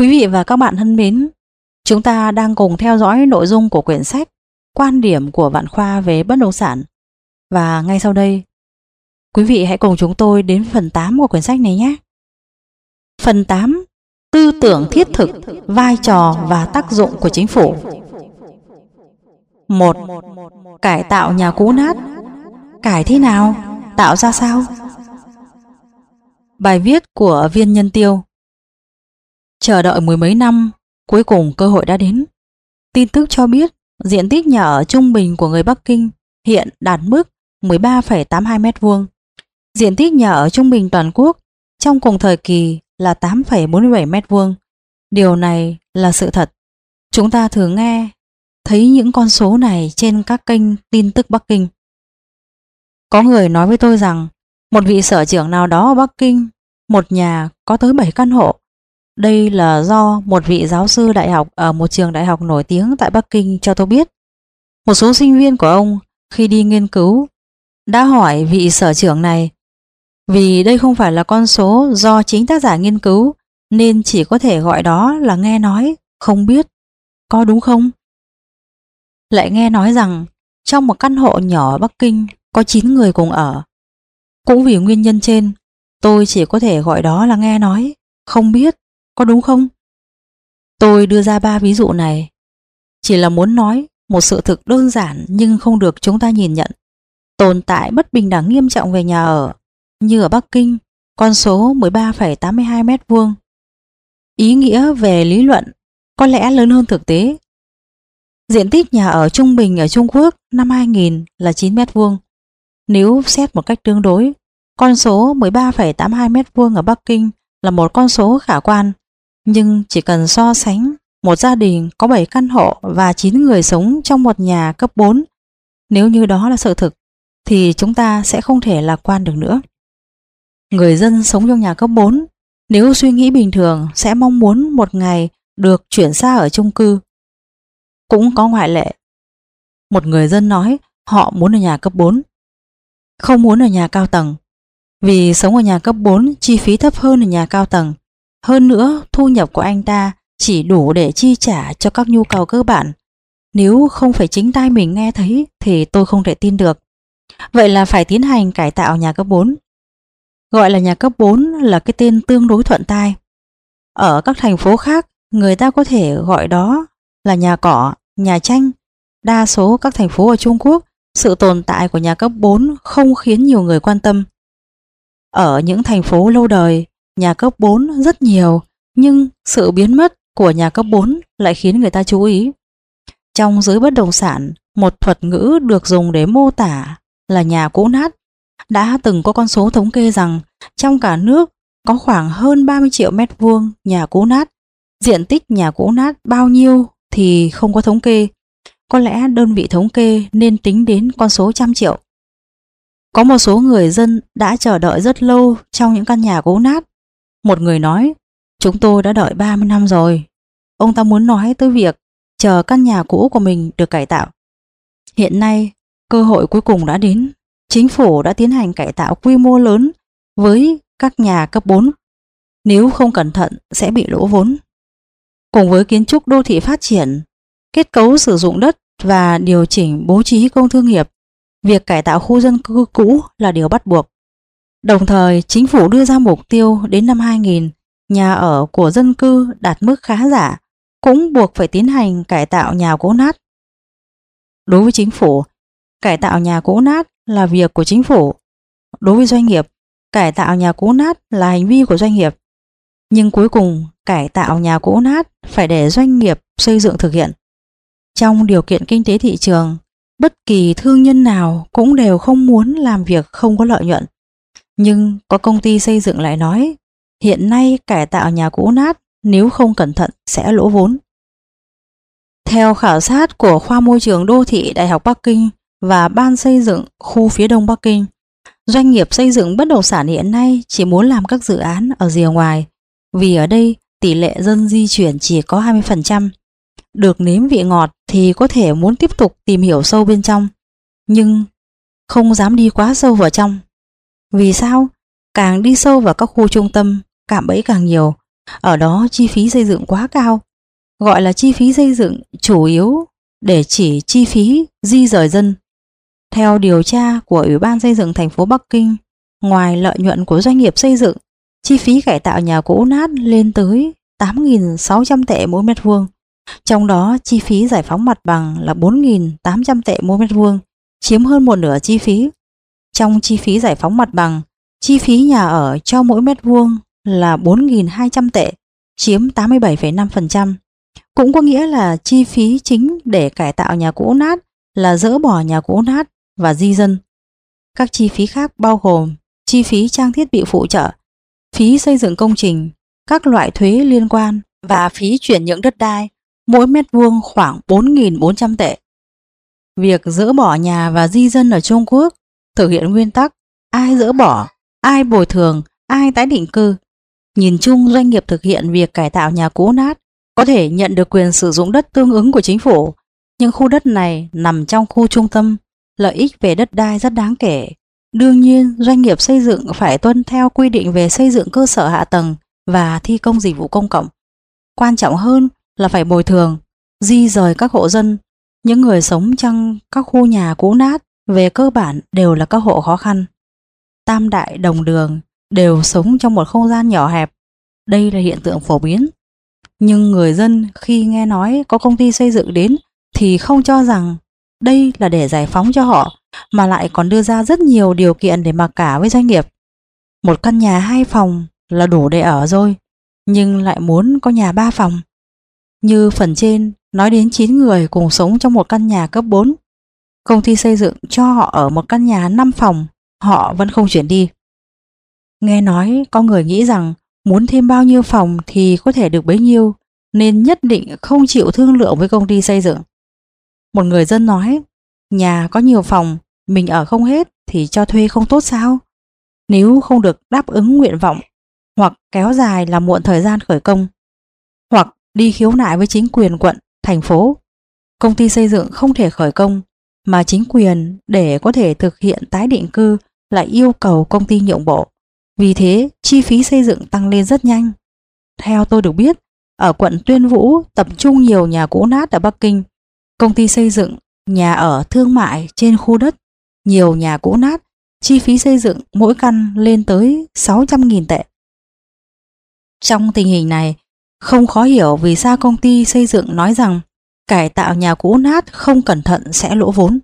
Quý vị và các bạn thân mến, chúng ta đang cùng theo dõi nội dung của quyển sách Quan điểm của Vạn Khoa về bất động sản. Và ngay sau đây, quý vị hãy cùng chúng tôi đến phần 8 của quyển sách này nhé. Phần 8. Tư tưởng thiết thực, vai trò và tác dụng của chính phủ. 1. Cải tạo nhà cũ nát. Cải thế nào? Tạo ra sao? Bài viết của Viên Nhân Tiêu. Chờ đợi mười mấy năm, cuối cùng cơ hội đã đến. Tin tức cho biết diện tích nhà ở trung bình của người Bắc Kinh hiện đạt mức 13,82 m². Diện tích nhà ở trung bình toàn quốc trong cùng thời kỳ là 8,47 m². Điều này là sự thật. Chúng ta thường nghe thấy những con số này trên các kênh tin tức Bắc Kinh. Có người nói với tôi rằng một vị sở trưởng nào đó ở Bắc Kinh, một nhà có tới 7 căn hộ. Đây là do một vị giáo sư đại học ở một trường đại học nổi tiếng tại Bắc Kinh cho tôi biết. Một số sinh viên của ông khi đi nghiên cứu đã hỏi vị sở trưởng này, vì đây không phải là con số do chính tác giả nghiên cứu nên chỉ có thể gọi đó là nghe nói, không biết. Có đúng không? Lại nghe nói rằng trong một căn hộ nhỏ ở Bắc Kinh có 9 người cùng ở. Cũng vì nguyên nhân trên, tôi chỉ có thể gọi đó là nghe nói, không biết. Có đúng không? Tôi đưa ra 3 ví dụ này chỉ là muốn nói một sự thực đơn giản nhưng không được chúng ta nhìn nhận. Tồn tại bất bình đẳng nghiêm trọng về nhà ở, như ở Bắc Kinh, con số 13,82 m². Ý nghĩa về lý luận có lẽ lớn hơn thực tế. Diện tích nhà ở trung bình ở Trung Quốc năm 2000 là 9 m². Nếu xét một cách tương đối, con số 13,82 m² ở Bắc Kinh là một con số khả quan. Nhưng chỉ cần so sánh một gia đình có 7 căn hộ và 9 người sống trong một nhà cấp 4, nếu như đó là sự thực, thì chúng ta sẽ không thể lạc quan được nữa. Người dân sống trong nhà cấp 4, nếu suy nghĩ bình thường sẽ mong muốn một ngày được chuyển xa ở chung cư. Cũng có ngoại lệ. Một người dân nói họ muốn ở nhà cấp 4, không muốn ở nhà cao tầng, vì sống ở nhà cấp 4 chi phí thấp hơn ở nhà cao tầng. Hơn nữa, thu nhập của anh ta chỉ đủ để chi trả cho các nhu cầu cơ bản. Nếu không phải chính tai mình nghe thấy thì tôi không thể tin được. Vậy là phải tiến hành cải tạo nhà cấp 4. Gọi là nhà cấp 4 là cái tên tương đối thuận tai. Ở các thành phố khác, người ta có thể gọi đó là nhà cỏ, nhà tranh. Đa số các thành phố ở Trung Quốc, sự tồn tại của nhà cấp 4 không khiến nhiều người quan tâm. Ở những thành phố lâu đời, nhà cấp 4 rất nhiều, nhưng sự biến mất của nhà cấp 4 lại khiến người ta chú ý. Trong giới bất động sản, một thuật ngữ được dùng để mô tả là nhà cũ nát. Đã từng có con số thống kê rằng trong cả nước có khoảng hơn 30 triệu m² nhà cũ nát. Diện tích nhà cũ nát bao nhiêu thì không có thống kê. Có lẽ đơn vị thống kê nên tính đến con số trăm triệu. Có một số người dân đã chờ đợi rất lâu trong những căn nhà cũ nát. Một người nói, chúng tôi đã đợi 30 năm rồi. Ông ta muốn nói tới việc chờ căn nhà cũ của mình được cải tạo. Hiện nay, cơ hội cuối cùng đã đến. Chính phủ đã tiến hành cải tạo quy mô lớn với các nhà cấp 4. Nếu không cẩn thận sẽ bị lỗ vốn. Cùng với kiến trúc đô thị phát triển, kết cấu sử dụng đất và điều chỉnh bố trí công thương nghiệp, việc cải tạo khu dân cư cũ là điều bắt buộc. Đồng thời, chính phủ đưa ra mục tiêu đến năm 2000, nhà ở của dân cư đạt mức khá giả, cũng buộc phải tiến hành cải tạo nhà cũ nát. Đối với chính phủ, cải tạo nhà cũ nát là việc của chính phủ. Đối với doanh nghiệp, cải tạo nhà cũ nát là hành vi của doanh nghiệp. Nhưng cuối cùng, cải tạo nhà cũ nát phải để doanh nghiệp xây dựng thực hiện. Trong điều kiện kinh tế thị trường, bất kỳ thương nhân nào cũng đều không muốn làm việc không có lợi nhuận. Nhưng có công ty xây dựng lại nói, hiện nay cải tạo nhà cũ nát nếu không cẩn thận sẽ lỗ vốn. Theo khảo sát của Khoa Môi trường Đô thị Đại học Bắc Kinh và Ban xây dựng khu phía Đông Bắc Kinh, doanh nghiệp xây dựng bất động sản hiện nay chỉ muốn làm các dự án ở rìa ngoài, vì ở đây tỷ lệ dân di chuyển chỉ có 20%. Được nếm vị ngọt thì có thể muốn tiếp tục tìm hiểu sâu bên trong, nhưng không dám đi quá sâu vào trong. Vì sao? Càng đi sâu vào các khu trung tâm, cạm bẫy càng nhiều, Ở đó chi phí xây dựng quá cao. Gọi là chi phí xây dựng chủ yếu để chỉ chi phí di rời dân. Theo điều tra của Ủy ban xây dựng thành phố Bắc Kinh, ngoài lợi nhuận của doanh nghiệp xây dựng, chi phí cải tạo nhà cũ nát lên tới 8.600 tệ mỗi mét vuông. Trong đó chi phí giải phóng mặt bằng là 4.800 tệ mỗi mét vuông, chiếm hơn một nửa chi phí. Trong chi phí giải phóng mặt bằng, chi phí nhà ở cho mỗi mét vuông là 4.200 tệ, chiếm 87,5%. Cũng có nghĩa là chi phí chính để cải tạo nhà cũ nát là dỡ bỏ nhà cũ nát và di dân. Các chi phí khác bao gồm chi phí trang thiết bị phụ trợ, phí xây dựng công trình, các loại thuế liên quan và phí chuyển nhượng đất đai, mỗi mét vuông khoảng 4.400 tệ. Việc dỡ bỏ nhà và di dân ở Trung Quốc thực hiện nguyên tắc ai dỡ bỏ, ai bồi thường, ai tái định cư. Nhìn chung, doanh nghiệp thực hiện việc cải tạo nhà cũ nát có thể nhận được quyền sử dụng đất tương ứng của chính phủ, nhưng khu đất này nằm trong khu trung tâm, lợi ích về đất đai rất đáng kể. Đương nhiên, doanh nghiệp xây dựng phải tuân theo quy định về xây dựng cơ sở hạ tầng và thi công dịch vụ công cộng. Quan trọng hơn là phải bồi thường, di rời các hộ dân. Những người sống trong các khu nhà cũ nát về cơ bản đều là các hộ khó khăn. Tam đại đồng đường đều sống trong một không gian nhỏ hẹp. Đây là hiện tượng phổ biến. Nhưng người dân khi nghe nói có công ty xây dựng đến thì không cho rằng đây là để giải phóng cho họ, mà lại còn đưa ra rất nhiều điều kiện để mặc cả với doanh nghiệp. Một căn nhà 2 phòng là đủ để ở rồi, nhưng lại muốn có nhà 3 phòng. Như phần trên nói đến 9 người cùng sống trong một căn nhà cấp 4. Công ty xây dựng cho họ ở một căn nhà 5 phòng, họ vẫn không chuyển đi. Nghe nói có người nghĩ rằng muốn thêm bao nhiêu phòng thì có thể được bấy nhiêu, nên nhất định không chịu thương lượng với công ty xây dựng. Một người dân nói, nhà có nhiều phòng, mình ở không hết thì cho thuê không tốt sao? Nếu không được đáp ứng nguyện vọng, hoặc kéo dài làm muộn thời gian khởi công, hoặc đi khiếu nại với chính quyền quận, thành phố, công ty xây dựng không thể khởi công, mà chính quyền để có thể thực hiện tái định cư lại yêu cầu công ty nhượng bộ. Vì thế, chi phí xây dựng tăng lên rất nhanh. Theo tôi được biết, ở quận Tuyên Vũ tập trung nhiều nhà cũ nát ở Bắc Kinh. Công ty xây dựng nhà ở thương mại trên khu đất, nhiều nhà cũ nát, chi phí xây dựng mỗi căn lên tới 600.000 tệ. Trong tình hình này, không khó hiểu vì sao công ty xây dựng nói rằng cải tạo nhà cũ nát không cẩn thận sẽ lỗ vốn.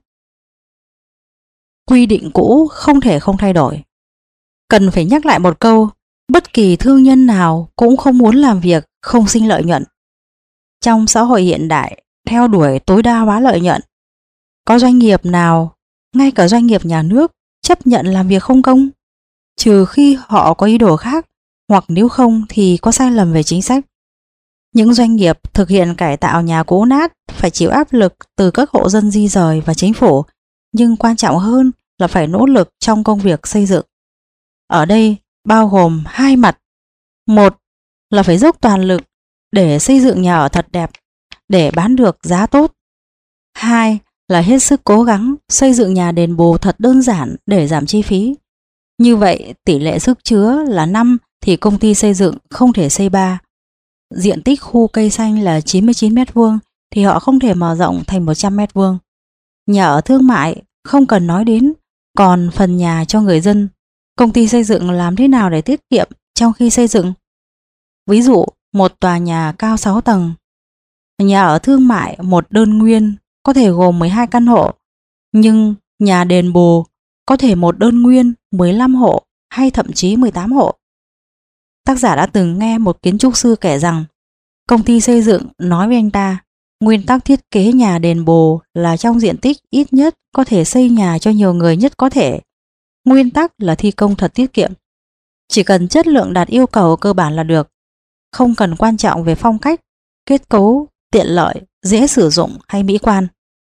Quy định cũ không thể không thay đổi. Cần phải nhắc lại một câu, bất kỳ thương nhân nào cũng không muốn làm việc không sinh lợi nhuận. Trong xã hội hiện đại, theo đuổi tối đa hóa lợi nhuận, có doanh nghiệp nào, ngay cả doanh nghiệp nhà nước, chấp nhận làm việc không công? Trừ khi họ có ý đồ khác, hoặc nếu không thì có sai lầm về chính sách. Những doanh nghiệp thực hiện cải tạo nhà cũ nát phải chịu áp lực từ các hộ dân di rời và chính phủ, nhưng quan trọng hơn là phải nỗ lực trong công việc xây dựng. Ở đây bao gồm 2 mặt. Một là phải dốc toàn lực để xây dựng nhà ở thật đẹp, để bán được giá tốt. 2 là hết sức cố gắng xây dựng nhà đền bù thật đơn giản để giảm chi phí. Như vậy tỷ lệ sức chứa là 5 thì công ty xây dựng không thể xây 3. Diện tích khu cây xanh là 99 m² thì họ không thể mở rộng thành 100 m². Nhà ở thương mại không cần nói đến, còn phần nhà cho người dân, công ty xây dựng làm thế nào để tiết kiệm trong khi xây dựng? Ví dụ, một tòa nhà cao 6 tầng. Nhà ở thương mại một đơn nguyên có thể gồm 12 căn hộ, nhưng nhà đền bù có thể một đơn nguyên 15 hộ hay thậm chí 18 hộ. Tác giả đã từng nghe một kiến trúc sư kể rằng công ty xây dựng nói với anh ta nguyên tắc thiết kế nhà đền bù là trong diện tích ít nhất có thể xây nhà cho nhiều người nhất có thể. Nguyên tắc là thi công thật tiết kiệm. Chỉ cần chất lượng đạt yêu cầu cơ bản là được. Không cần quan trọng về phong cách, kết cấu, tiện lợi, dễ sử dụng hay mỹ quan.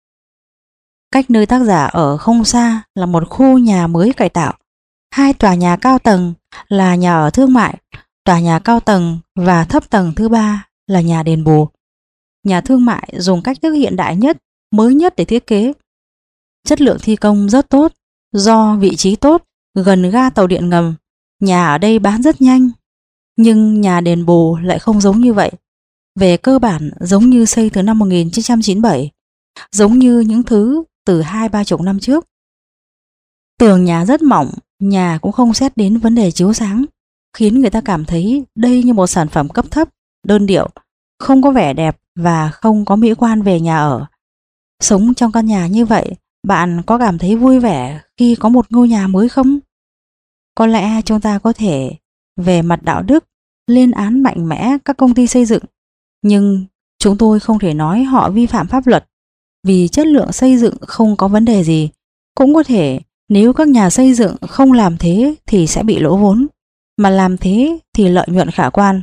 Cách nơi tác giả ở không xa là một khu nhà mới cải tạo. 2 tòa nhà cao tầng là nhà ở thương mại, tòa nhà cao tầng và thấp tầng thứ 3 là nhà đền bù. Nhà thương mại dùng cách thức hiện đại nhất, mới nhất để thiết kế. Chất lượng thi công rất tốt, do vị trí tốt, gần ga tàu điện ngầm. Nhà ở đây bán rất nhanh. Nhưng nhà đền bù lại không giống như vậy. Về cơ bản giống như xây từ năm 1997, giống như những thứ từ 20-30 năm trước. Tường nhà rất mỏng, nhà cũng không xét đến vấn đề chiếu sáng, khiến người ta cảm thấy đây như một sản phẩm cấp thấp, đơn điệu, không có vẻ đẹp và không có mỹ quan về nhà ở. Sống trong căn nhà như vậy, bạn có cảm thấy vui vẻ khi có một ngôi nhà mới không? Có lẽ chúng ta có thể, về mặt đạo đức, lên án mạnh mẽ các công ty xây dựng, nhưng chúng tôi không thể nói họ vi phạm pháp luật, vì chất lượng xây dựng không có vấn đề gì. Cũng có thể nếu các nhà xây dựng không làm thế thì sẽ bị lỗ vốn, mà làm thế thì lợi nhuận khả quan.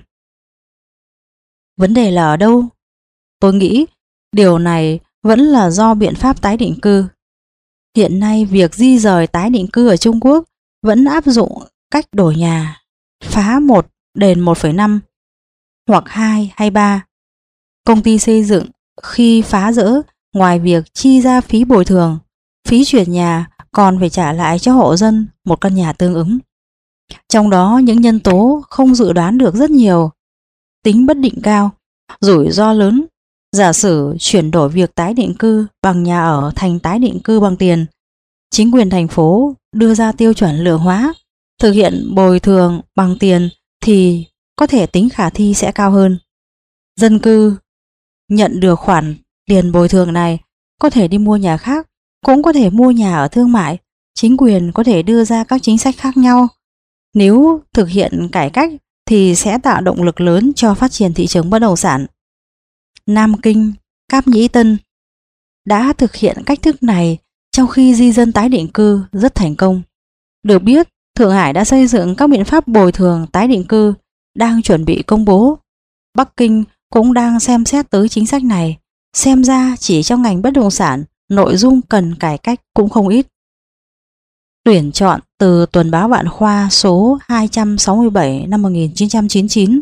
Vấn đề là ở đâu? Tôi nghĩ điều này vẫn là do biện pháp tái định cư. Hiện nay việc di rời tái định cư ở Trung Quốc vẫn áp dụng cách đổi nhà, phá 1 đền 1,5 hoặc 2 hay 3. Công ty xây dựng khi phá rỡ, ngoài việc chi ra phí bồi thường, phí chuyển nhà, còn phải trả lại cho hộ dân một căn nhà tương ứng. Trong đó những nhân tố không dự đoán được rất nhiều, tính bất định cao, rủi ro lớn. Giả sử chuyển đổi việc tái định cư bằng nhà ở thành tái định cư bằng tiền, chính quyền thành phố đưa ra tiêu chuẩn lượng hóa, thực hiện bồi thường bằng tiền thì có thể tính khả thi sẽ cao hơn. Dân cư nhận được khoản tiền bồi thường này có thể đi mua nhà khác, cũng có thể mua nhà ở thương mại. Chính quyền có thể đưa ra các chính sách khác nhau. Nếu thực hiện cải cách thì sẽ tạo động lực lớn cho phát triển thị trường bất động sản. Nam Kinh, Cáp Nhĩ Tân đã thực hiện cách thức này trong khi di dân tái định cư rất thành công. Được biết, Thượng Hải đã xây dựng các biện pháp bồi thường tái định cư, đang chuẩn bị công bố. Bắc Kinh cũng đang xem xét tới chính sách này. Xem ra chỉ trong ngành bất động sản, nội dung cần cải cách cũng không ít. Tuyển chọn từ Tuần báo Vạn Khoa số 267 năm 1999.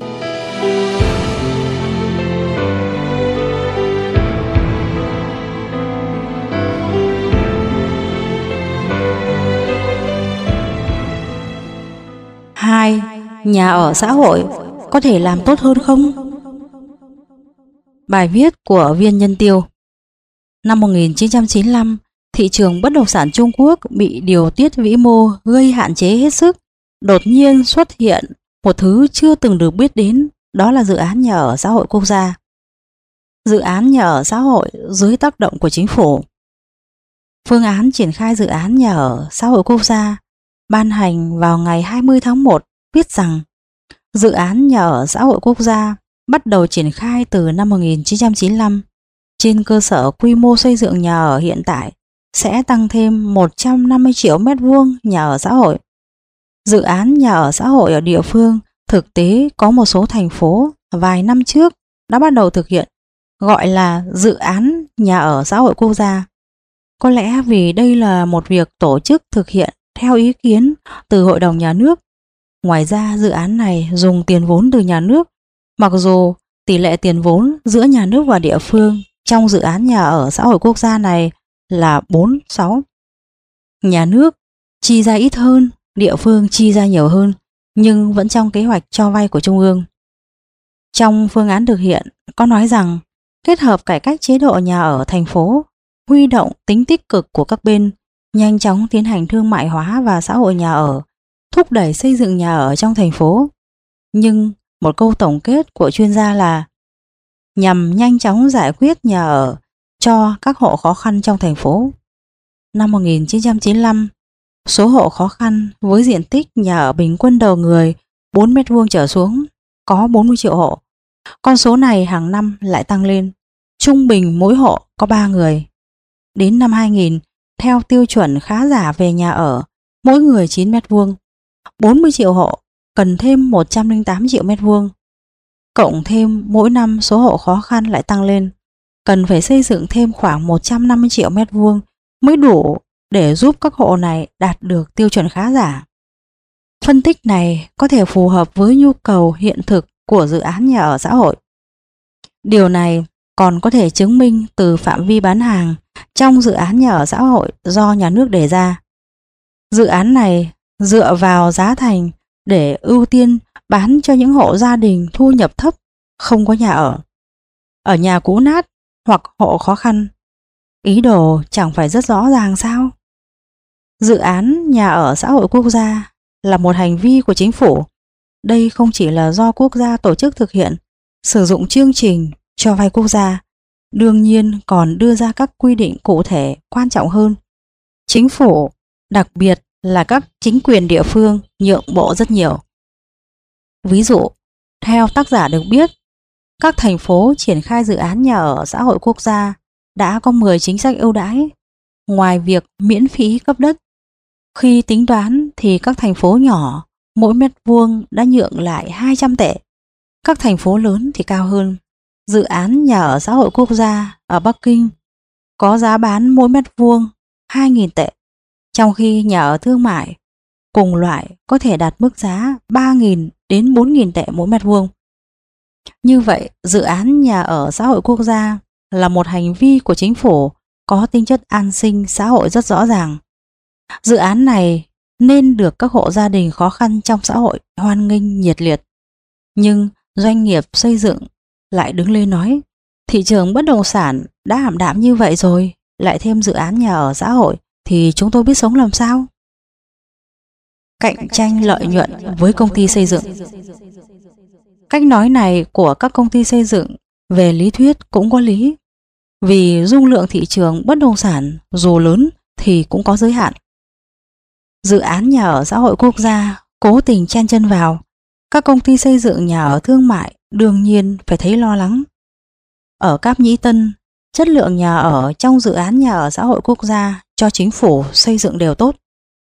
Hai, nhà ở xã hội có thể làm tốt hơn không? Bài viết của Viên Nhân Tiêu. Năm 1995, thị trường bất động sản Trung Quốc bị điều tiết vĩ mô gây hạn chế hết sức. Đột nhiên xuất hiện một thứ chưa từng được biết đến, đó là dự án nhà ở xã hội quốc gia. Dự án nhà ở xã hội dưới tác động của chính phủ. Phương án triển khai dự án nhà ở xã hội quốc gia ban hành vào ngày 20 tháng 1 viết rằng dự án nhà ở xã hội quốc gia bắt đầu triển khai từ năm 1995. Trên cơ sở quy mô xây dựng nhà ở hiện tại sẽ tăng thêm 150 triệu mét vuông nhà ở xã hội. Dự án nhà ở xã hội ở địa phương thực tế có một số thành phố vài năm trước đã bắt đầu thực hiện, gọi là dự án nhà ở xã hội quốc gia. Có lẽ vì đây là một việc tổ chức thực hiện theo ý kiến từ Hội đồng Nhà nước. Ngoài ra dự án này dùng tiền vốn từ nhà nước, mặc dù tỷ lệ tiền vốn giữa nhà nước và địa phương trong dự án nhà ở xã hội quốc gia này là 4-6. Nhà nước chi ra ít hơn, địa phương chi ra nhiều hơn, nhưng vẫn trong kế hoạch cho vay của Trung ương. Trong phương án thực hiện có nói rằng kết hợp cải cách chế độ nhà ở thành phố, huy động tính tích cực của các bên, nhanh chóng tiến hành thương mại hóa và xã hội nhà ở, thúc đẩy xây dựng nhà ở trong thành phố. Nhưng một câu tổng kết của chuyên gia là nhằm nhanh chóng giải quyết nhà ở cho các hộ khó khăn trong thành phố. Năm 1995, số hộ khó khăn với diện tích nhà ở bình quân đầu người 4 mét vuông trở xuống có 40 triệu hộ. Con số này hàng năm lại tăng lên, trung bình mỗi hộ có 3 người. Đến năm 2000, theo tiêu chuẩn khá giả về nhà ở, mỗi người 9 mét vuông, 40 triệu hộ cần thêm 108 triệu mét vuông. Cộng thêm mỗi năm số hộ khó khăn lại tăng lên, cần phải xây dựng thêm khoảng 150 triệu mét vuông mới đủ để giúp các hộ này đạt được tiêu chuẩn khá giả. Phân tích này có thể phù hợp với nhu cầu hiện thực của dự án nhà ở xã hội. Điều này còn có thể chứng minh từ phạm vi bán hàng trong dự án nhà ở xã hội do nhà nước đề ra. Dự án này dựa vào giá thành để ưu tiên bán cho những hộ gia đình thu nhập thấp, không có nhà ở nhà cũ nát hoặc hộ khó khăn. Ý đồ chẳng phải rất rõ ràng sao? Dự án nhà ở xã hội quốc gia là một hành vi của chính phủ. Đây không chỉ là do quốc gia tổ chức thực hiện, sử dụng chương trình cho vay quốc gia, đương nhiên còn đưa ra các quy định cụ thể quan trọng hơn. Chính phủ, đặc biệt là các chính quyền địa phương nhượng bộ rất nhiều. Ví dụ, theo tác giả được biết, các thành phố triển khai dự án nhà ở xã hội quốc gia đã có 10 chính sách ưu đãi. Ngoài việc miễn phí cấp đất, khi tính toán thì các thành phố nhỏ mỗi mét vuông đã nhượng lại 200 tệ. Các thành phố lớn thì cao hơn. Dự án nhà ở xã hội quốc gia ở Bắc Kinh có giá bán mỗi mét vuông 2.000 tệ, trong khi nhà ở thương mại cùng loại có thể đạt mức giá 3.000 đến 4.000 tệ mỗi mét vuông. Như vậy, dự án nhà ở xã hội quốc gia là một hành vi của chính phủ có tính chất an sinh xã hội rất rõ ràng. Dự án này nên được các hộ gia đình khó khăn trong xã hội hoan nghênh nhiệt liệt. Nhưng doanh nghiệp xây dựng lại đứng lên nói, thị trường bất động sản đã ảm đạm như vậy rồi, lại thêm dự án nhà ở xã hội thì chúng tôi biết sống làm sao? Cạnh tranh lợi nhuận với công ty xây dựng. Cách nói này của các công ty xây dựng về lý thuyết cũng có lý, vì dung lượng thị trường bất động sản dù lớn thì cũng có giới hạn. Dự án nhà ở xã hội quốc gia cố tình chen chân vào, các công ty xây dựng nhà ở thương mại đương nhiên phải thấy lo lắng. Ở Cáp Nhĩ Tân, chất lượng nhà ở trong dự án nhà ở xã hội quốc gia cho chính phủ xây dựng đều tốt.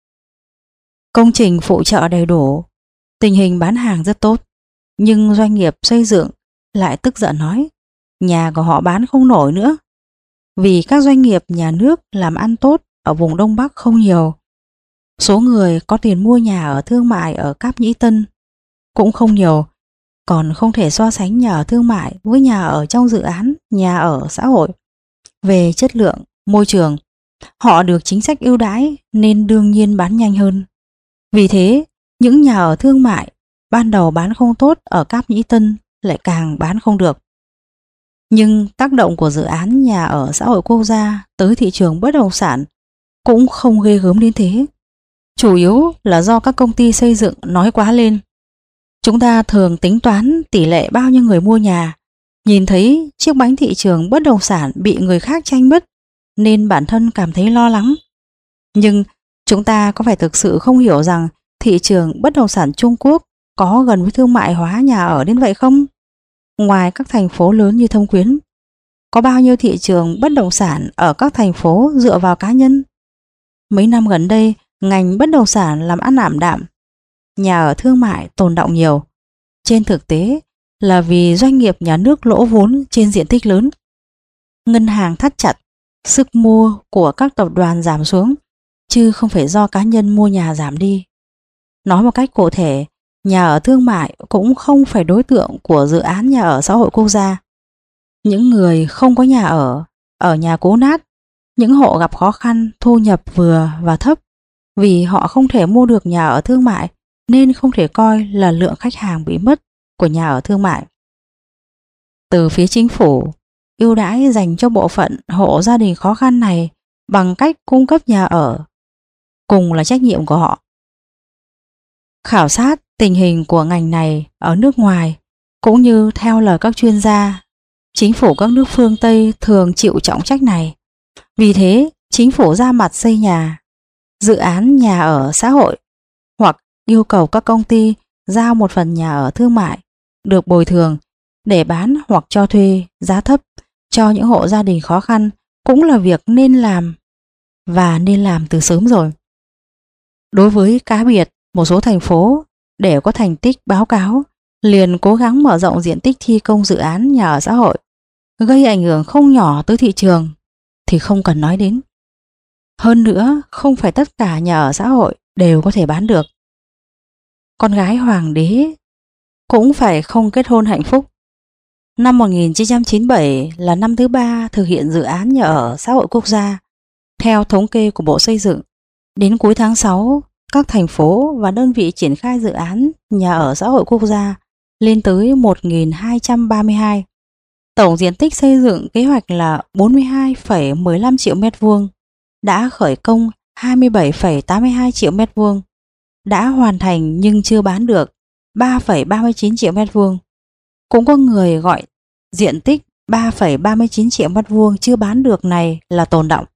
Công trình phụ trợ đầy đủ, tình hình bán hàng rất tốt. Nhưng doanh nghiệp xây dựng lại tức giận nói, nhà của họ bán không nổi nữa. Vì các doanh nghiệp nhà nước làm ăn tốt ở vùng Đông Bắc không nhiều. Số người có tiền mua nhà ở thương mại ở Cáp Nhĩ Tân cũng không nhiều, còn không thể so sánh nhà ở thương mại với nhà ở trong dự án nhà ở xã hội. Về chất lượng, môi trường, họ được chính sách ưu đãi nên đương nhiên bán nhanh hơn. Vì thế, những nhà ở thương mại ban đầu bán không tốt ở Cáp Nhĩ Tân lại càng bán không được. Nhưng tác động của dự án nhà ở xã hội quốc gia tới thị trường bất động sản cũng không ghê gớm đến thế. Chủ yếu là do các công ty xây dựng nói quá lên. Chúng ta thường tính toán tỷ lệ bao nhiêu người mua nhà, nhìn thấy chiếc bánh thị trường bất động sản bị người khác tranh mất nên bản thân cảm thấy lo lắng. Nhưng chúng ta có phải thực sự không hiểu rằng thị trường bất động sản Trung Quốc có gần với thương mại hóa nhà ở đến vậy không? Ngoài các thành phố lớn như Thâm Quyến, có bao nhiêu thị trường bất động sản ở các thành phố dựa vào cá nhân? Mấy năm gần đây, ngành bất động sản làm ăn ảm đạm, nhà ở thương mại tồn đọng nhiều. Trên thực tế là vì doanh nghiệp nhà nước lỗ vốn trên diện tích lớn. Ngân hàng thắt chặt, sức mua của các tập đoàn giảm xuống, chứ không phải do cá nhân mua nhà giảm đi. Nói một cách cụ thể, nhà ở thương mại cũng không phải đối tượng của dự án nhà ở xã hội quốc gia. Những người không có nhà ở nhà cũ nát, những hộ gặp khó khăn thu nhập vừa và thấp, vì họ không thể mua được nhà ở thương mại nên không thể coi là lượng khách hàng bị mất của nhà ở thương mại. Từ phía chính phủ, ưu đãi dành cho bộ phận hộ gia đình khó khăn này bằng cách cung cấp nhà ở, cùng là trách nhiệm của họ. Khảo sát tình hình của ngành này ở nước ngoài, cũng như theo lời các chuyên gia, chính phủ các nước phương Tây thường chịu trọng trách này. Vì thế, chính phủ ra mặt xây nhà, dự án nhà ở xã hội, hoặc yêu cầu các công ty giao một phần nhà ở thương mại được bồi thường để bán hoặc cho thuê giá thấp cho những hộ gia đình khó khăn cũng là việc nên làm, và nên làm từ sớm rồi. Đối với cá biệt một số thành phố để có thành tích báo cáo liền cố gắng mở rộng diện tích thi công dự án nhà ở xã hội, gây ảnh hưởng không nhỏ tới thị trường thì không cần nói đến. Hơn nữa, không phải tất cả nhà ở xã hội đều có thể bán được. Con gái hoàng đế cũng phải không kết hôn hạnh phúc. Năm 1997 là năm thứ 3 thực hiện dự án nhà ở xã hội quốc gia. Theo thống kê của Bộ Xây dựng, đến cuối tháng 6 các thành phố và đơn vị triển khai dự án nhà ở xã hội quốc gia lên tới 1.232. Tổng diện tích xây dựng kế hoạch là 42,15 triệu mét vuông, đã khởi công 27,82 triệu mét vuông, đã hoàn thành nhưng chưa bán được 3,39 triệu mét vuông. Cũng có người gọi diện tích 3,39 triệu mét vuông chưa bán được này là tồn đọng.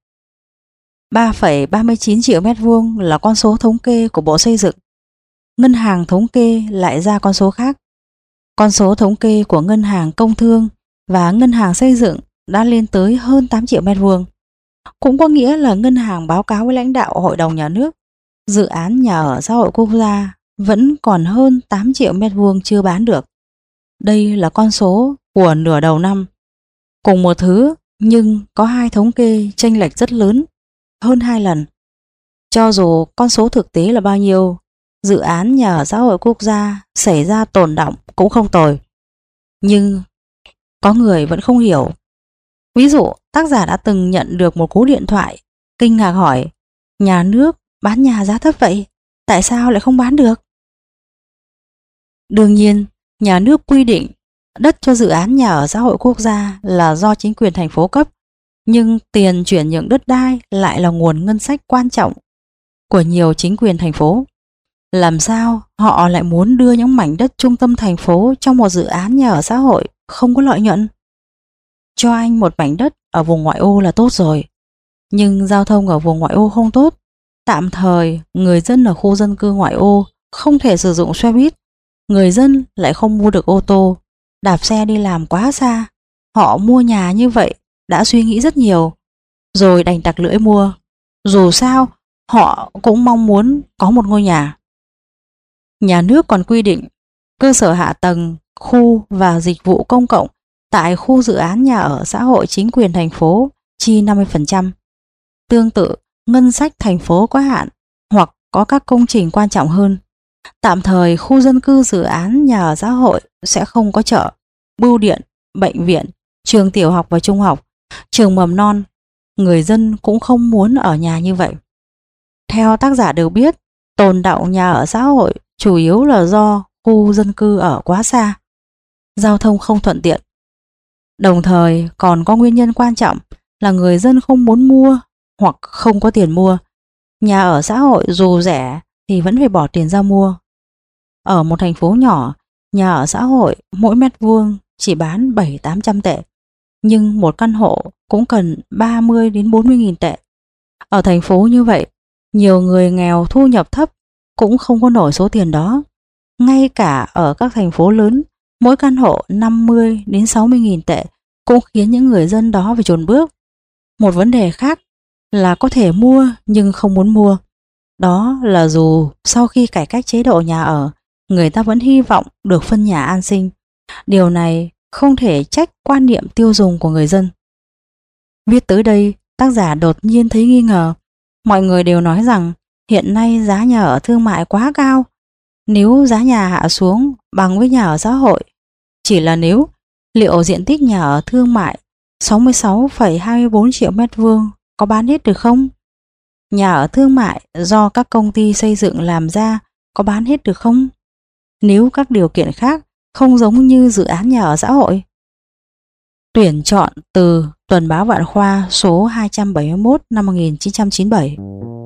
3,39 triệu mét vuông là con số thống kê của Bộ Xây dựng. Ngân hàng thống kê lại ra con số khác. Con số thống kê của Ngân hàng Công Thương và Ngân hàng Xây dựng đã lên tới hơn 8 triệu mét vuông. Cũng có nghĩa là ngân hàng báo cáo với lãnh đạo Hội đồng Nhà nước dự án nhà ở xã hội quốc gia vẫn còn hơn 8 triệu mét vuông chưa bán được. Đây là con số của nửa đầu năm. Cùng một thứ nhưng có hai thống kê chênh lệch rất lớn, hơn 2 lần. Cho dù con số thực tế là bao nhiêu, dự án nhà ở xã hội quốc gia xảy ra tồn đọng cũng không tồi. Nhưng có người vẫn không hiểu. Ví dụ, tác giả đã từng nhận được một cú điện thoại, kinh ngạc hỏi: nhà nước bán nhà giá thấp vậy, tại sao lại không bán được? Đương nhiên, nhà nước quy định đất cho dự án nhà ở xã hội quốc gia là do chính quyền thành phố cấp, nhưng tiền chuyển nhượng đất đai lại là nguồn ngân sách quan trọng của nhiều chính quyền thành phố. Làm sao họ lại muốn đưa những mảnh đất trung tâm thành phố trong một dự án nhà ở xã hội không có lợi nhuận? Cho anh một mảnh đất ở vùng ngoại ô là tốt rồi, nhưng giao thông ở vùng ngoại ô không tốt. Tạm thời người dân ở khu dân cư ngoại ô không thể sử dụng xe buýt, người dân lại không mua được ô tô, đạp xe đi làm quá xa. Họ mua nhà như vậy đã suy nghĩ rất nhiều, rồi đành tặc lưỡi mua. Dù sao họ cũng mong muốn có một ngôi nhà. Nhà nước còn quy định cơ sở hạ tầng, khu và dịch vụ công cộng tại khu dự án nhà ở xã hội chính quyền thành phố chi 50%. Tương tự, ngân sách thành phố có hạn hoặc có các công trình quan trọng hơn. Tạm thời khu dân cư dự án nhà ở xã hội sẽ không có chợ, bưu điện, bệnh viện, trường tiểu học và trung học, trường mầm non. Người dân cũng không muốn ở nhà như vậy. Theo tác giả được biết, tồn đọng nhà ở xã hội chủ yếu là do khu dân cư ở quá xa, giao thông không thuận tiện. Đồng thời còn có nguyên nhân quan trọng là người dân không muốn mua hoặc không có tiền mua. Nhà ở xã hội dù rẻ thì vẫn phải bỏ tiền ra mua. Ở một thành phố nhỏ, nhà ở xã hội mỗi mét vuông chỉ bán 700-800 tệ, nhưng một căn hộ cũng cần 30 đến 40 nghìn tệ. Ở thành phố như vậy, nhiều người nghèo thu nhập thấp cũng không có nổi số tiền đó. Ngay cả ở các thành phố lớn, mỗi căn hộ 50 đến 60 nghìn tệ cũng khiến những người dân đó phải chùn bước. Một vấn đề khác là có thể mua nhưng không muốn mua. Đó là dù sau khi cải cách chế độ nhà ở, người ta vẫn hy vọng được phân nhà an sinh. Điều này không thể trách quan niệm tiêu dùng của người dân. Viết tới đây, tác giả đột nhiên thấy nghi ngờ. Mọi người đều nói rằng hiện nay giá nhà ở thương mại quá cao. Nếu giá nhà hạ xuống bằng với nhà ở xã hội, chỉ là nếu, liệu diện tích nhà ở thương mại 66,24 triệu mét vuông có bán hết được không? Nhà ở thương mại do các công ty xây dựng làm ra có bán hết được không? Nếu các điều kiện khác không giống như dự án nhà ở xã hội. Tuyển chọn từ Tuần báo Vạn Khoa số 271 năm 1997.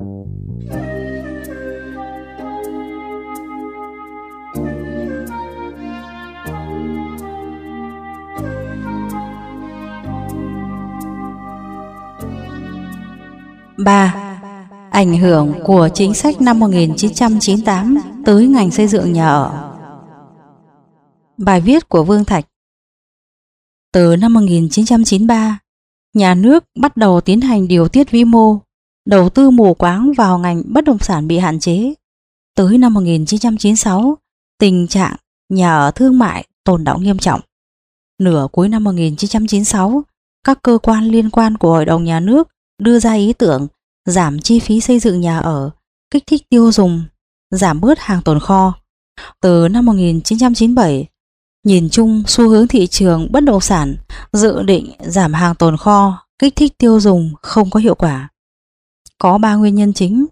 Ba. Ảnh hưởng của chính sách năm 1998 tới ngành xây dựng nhà ở. Bài viết của Vương Thạch. Từ năm 1993, nhà nước bắt đầu tiến hành điều tiết vĩ mô, đầu tư mù quáng vào ngành bất động sản bị hạn chế. Tới năm 1996, tình trạng nhà ở thương mại tồn đọng nghiêm trọng. Nửa cuối năm 1996, các cơ quan liên quan của Hội đồng Nhà nước đưa ra ý tưởng giảm chi phí xây dựng nhà ở, kích thích tiêu dùng, giảm bớt hàng tồn kho. Từ năm 1997, nhìn chung xu hướng thị trường bất động sản dự định giảm hàng tồn kho, kích thích tiêu dùng không có hiệu quả. Có 3 nguyên nhân chính.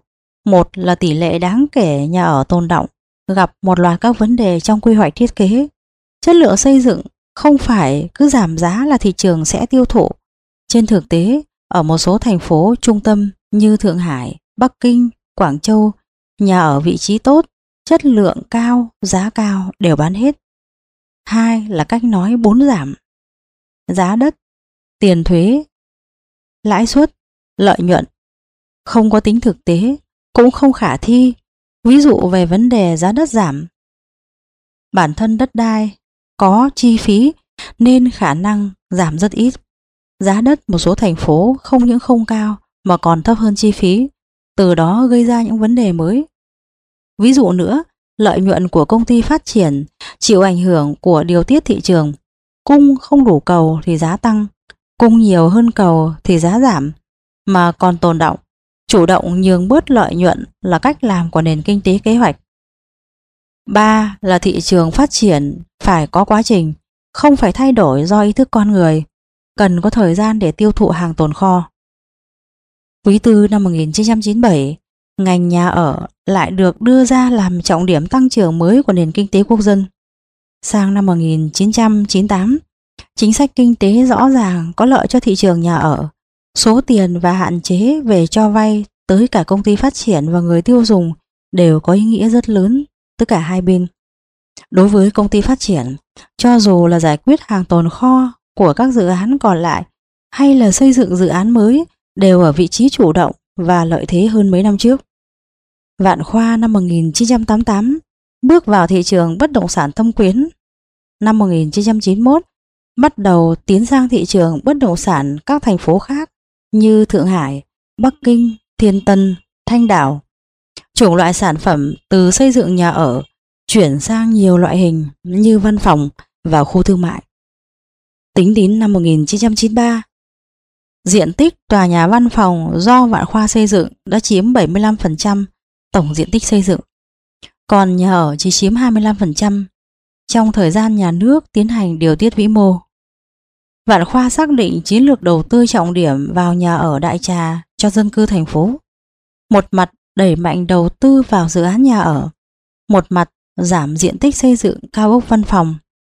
Một là tỷ lệ đáng kể nhà ở tồn đọng gặp một loạt các vấn đề trong quy hoạch thiết kế. Chất lượng xây dựng không phải cứ giảm giá là thị trường sẽ tiêu thụ. Trên thực tế, ở một số thành phố trung tâm như Thượng Hải, Bắc Kinh, Quảng Châu, nhà ở vị trí tốt, chất lượng cao, giá cao đều bán hết. Hai là cách nói 4 giảm. Giá đất, tiền thuế, lãi suất, lợi nhuận. Không có tính thực tế, cũng không khả thi. Ví dụ về vấn đề giá đất giảm. Bản thân đất đai có chi phí nên khả năng giảm rất ít. Giá đất một số thành phố không những không cao mà còn thấp hơn chi phí, từ đó gây ra những vấn đề mới. Ví dụ nữa, lợi nhuận của công ty phát triển chịu ảnh hưởng của điều tiết thị trường. Cung không đủ cầu thì giá tăng, cung nhiều hơn cầu thì giá giảm, mà còn tồn đọng. Chủ động nhường bớt lợi nhuận là cách làm của nền kinh tế kế hoạch. 3 là thị trường phát triển phải có quá trình, không phải thay đổi do ý thức con người, cần có thời gian để tiêu thụ hàng tồn kho. Quý tư năm 1997, ngành nhà ở lại được đưa ra làm trọng điểm tăng trưởng mới của nền kinh tế quốc dân. Sang năm 1998, chính sách kinh tế rõ ràng có lợi cho thị trường nhà ở. Số tiền và hạn chế về cho vay tới cả công ty phát triển và người tiêu dùng đều có ý nghĩa rất lớn tới cả hai bên. Đối với công ty phát triển, cho dù là giải quyết hàng tồn kho của các dự án còn lại hay là xây dựng dự án mới đều ở vị trí chủ động và lợi thế hơn mấy năm trước. Vạn Khoa năm 1988 bước vào thị trường bất động sản Thâm Quyến. Năm 1991 bắt đầu tiến sang thị trường bất động sản các thành phố khác như Thượng Hải, Bắc Kinh, Thiên Tân, Thanh Đảo. Chủng loại sản phẩm từ xây dựng nhà ở chuyển sang nhiều loại hình như văn phòng và khu thương mại. Tính đến năm 1993, diện tích tòa nhà văn phòng do Vạn Khoa xây dựng đã chiếm 75% tổng diện tích xây dựng, còn nhà ở chỉ chiếm 25% trong thời gian nhà nước tiến hành điều tiết vĩ mô. Vạn Khoa xác định chiến lược đầu tư trọng điểm vào nhà ở đại trà cho dân cư thành phố. Một mặt đẩy mạnh đầu tư vào dự án nhà ở, một mặt giảm diện tích xây dựng cao ốc văn phòng.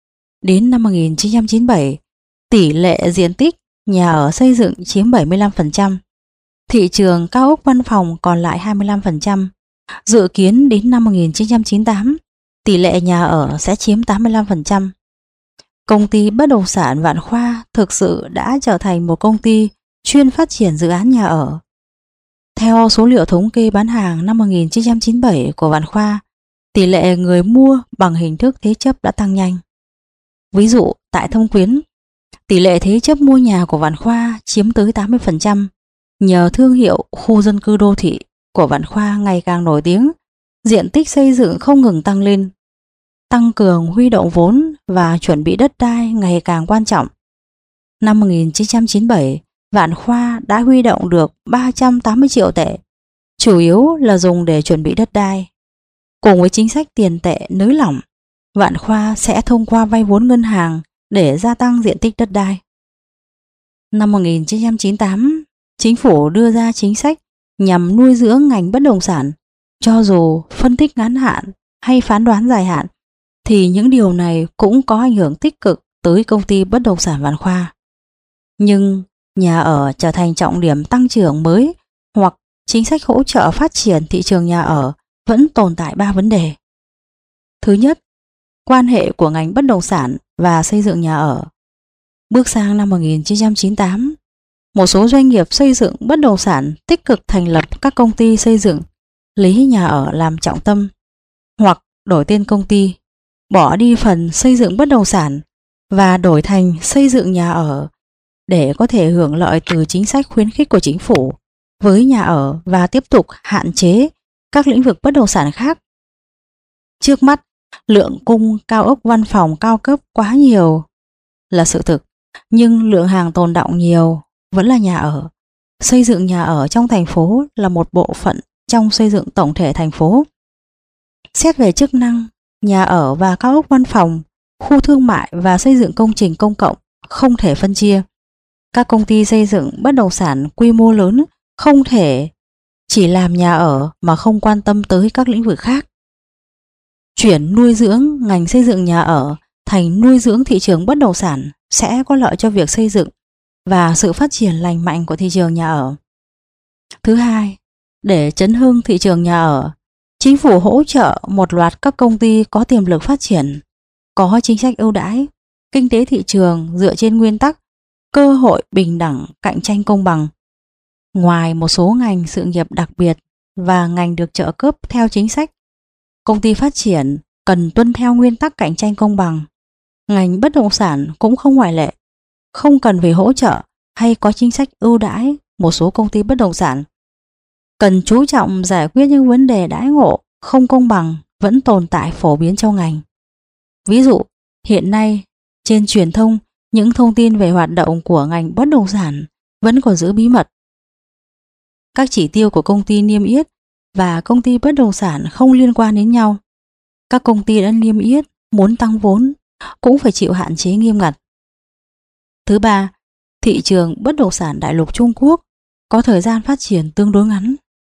Đến năm 1997, tỷ lệ diện tích nhà ở xây dựng chiếm 75%, thị trường cao ốc văn phòng còn lại 25%. Dự kiến đến năm 1998, tỷ lệ nhà ở sẽ chiếm 85%. Công ty bất động sản Vạn Khoa thực sự đã trở thành một công ty chuyên phát triển dự án nhà ở. Theo số liệu thống kê bán hàng năm 1997 của Vạn Khoa, tỷ lệ người mua bằng hình thức thế chấp đã tăng nhanh. Ví dụ tại Thâm Quyến, tỷ lệ thế chấp mua nhà của Vạn Khoa chiếm tới 80%, nhờ thương hiệu khu dân cư đô thị của Vạn Khoa ngày càng nổi tiếng, diện tích xây dựng không ngừng tăng lên. Tăng cường huy động vốn và chuẩn bị đất đai ngày càng quan trọng. Năm 1997, Vạn Khoa đã huy động được 380 triệu tệ, chủ yếu là dùng để chuẩn bị đất đai. Cùng với chính sách tiền tệ nới lỏng, Vạn Khoa sẽ thông qua vay vốn ngân hàng để gia tăng diện tích đất đai. Năm 1998, chính phủ đưa ra chính sách nhằm nuôi dưỡng ngành bất động sản. Cho dù phân tích ngắn hạn hay phán đoán dài hạn, thì những điều này cũng có ảnh hưởng tích cực tới công ty bất động sản Vạn Khoa. Nhưng nhà ở trở thành trọng điểm tăng trưởng mới hoặc chính sách hỗ trợ phát triển thị trường nhà ở vẫn tồn tại 3 vấn đề. Thứ nhất, quan hệ của ngành bất động sản và xây dựng nhà ở. Bước sang năm 1998, một số doanh nghiệp xây dựng bất động sản tích cực thành lập các công ty xây dựng, lấy nhà ở làm trọng tâm, hoặc đổi tên công ty, bỏ đi phần xây dựng bất động sản và đổi thành xây dựng nhà ở để có thể hưởng lợi từ chính sách khuyến khích của chính phủ với nhà ở và tiếp tục hạn chế các lĩnh vực bất động sản khác. Trước mắt, lượng cung cao ốc văn phòng cao cấp quá nhiều là sự thực, nhưng lượng hàng tồn đọng nhiều vẫn là nhà ở. Xây dựng nhà ở trong thành phố là một bộ phận trong xây dựng tổng thể thành phố. Xét về chức năng, nhà ở và cao ốc văn phòng, khu thương mại và xây dựng công trình công cộng không thể phân chia. Các công ty xây dựng bất động sản quy mô lớn không thể chỉ làm nhà ở mà không quan tâm tới các lĩnh vực khác. Chuyển nuôi dưỡng ngành xây dựng nhà ở thành nuôi dưỡng thị trường bất động sản sẽ có lợi cho việc xây dựng và sự phát triển lành mạnh của thị trường nhà ở. Thứ hai, để chấn hưng thị trường nhà ở, chính phủ hỗ trợ một loạt các công ty có tiềm lực phát triển, có chính sách ưu đãi, kinh tế thị trường dựa trên nguyên tắc cơ hội bình đẳng, cạnh tranh công bằng. Ngoài một số ngành sự nghiệp đặc biệt và ngành được trợ cấp theo chính sách, công ty phát triển cần tuân theo nguyên tắc cạnh tranh công bằng. Ngành bất động sản cũng không ngoại lệ, không cần phải hỗ trợ hay có chính sách ưu đãi. Một số công ty bất động sản cần chú trọng giải quyết những vấn đề đãi ngộ không công bằng vẫn tồn tại phổ biến trong ngành. Ví dụ, hiện nay trên truyền thông, những thông tin về hoạt động của ngành bất động sản vẫn còn giữ bí mật. Các chỉ tiêu của công ty niêm yết và công ty bất động sản không liên quan đến nhau. Các công ty đã niêm yết muốn tăng vốn cũng phải chịu hạn chế nghiêm ngặt. Thứ ba, thị trường bất động sản đại lục Trung Quốc có thời gian phát triển tương đối ngắn.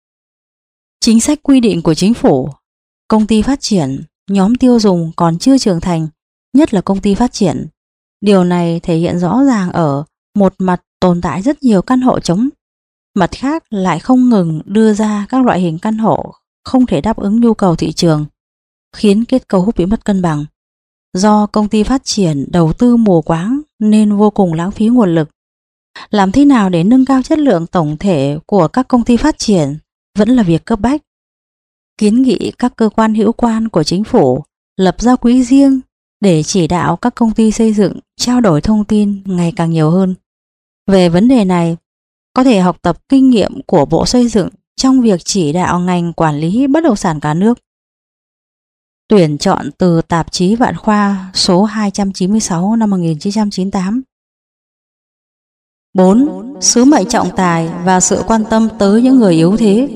Chính sách quy định của chính phủ, công ty phát triển, nhóm tiêu dùng còn chưa trưởng thành, nhất là công ty phát triển. Điều này thể hiện rõ ràng ở một mặt tồn tại rất nhiều căn hộ trống, mặt khác lại không ngừng đưa ra các loại hình căn hộ không thể đáp ứng nhu cầu thị trường, khiến kết cấu bị mất cân bằng. Do công ty phát triển đầu tư mù quáng nên vô cùng lãng phí nguồn lực. Làm thế nào để nâng cao chất lượng tổng thể của các công ty phát triển vẫn là việc cấp bách. Kiến nghị các cơ quan hữu quan của chính phủ lập ra quỹ riêng để chỉ đạo các công ty xây dựng trao đổi thông tin ngày càng nhiều hơn. Về vấn đề này, có thể học tập kinh nghiệm của Bộ Xây dựng trong việc chỉ đạo ngành quản lý bất động sản cả nước. Tuyển chọn từ tạp chí Vạn Khoa số 296 năm 1998. 4. Sứ mệnh trọng tài và sự quan tâm tới những người yếu thế.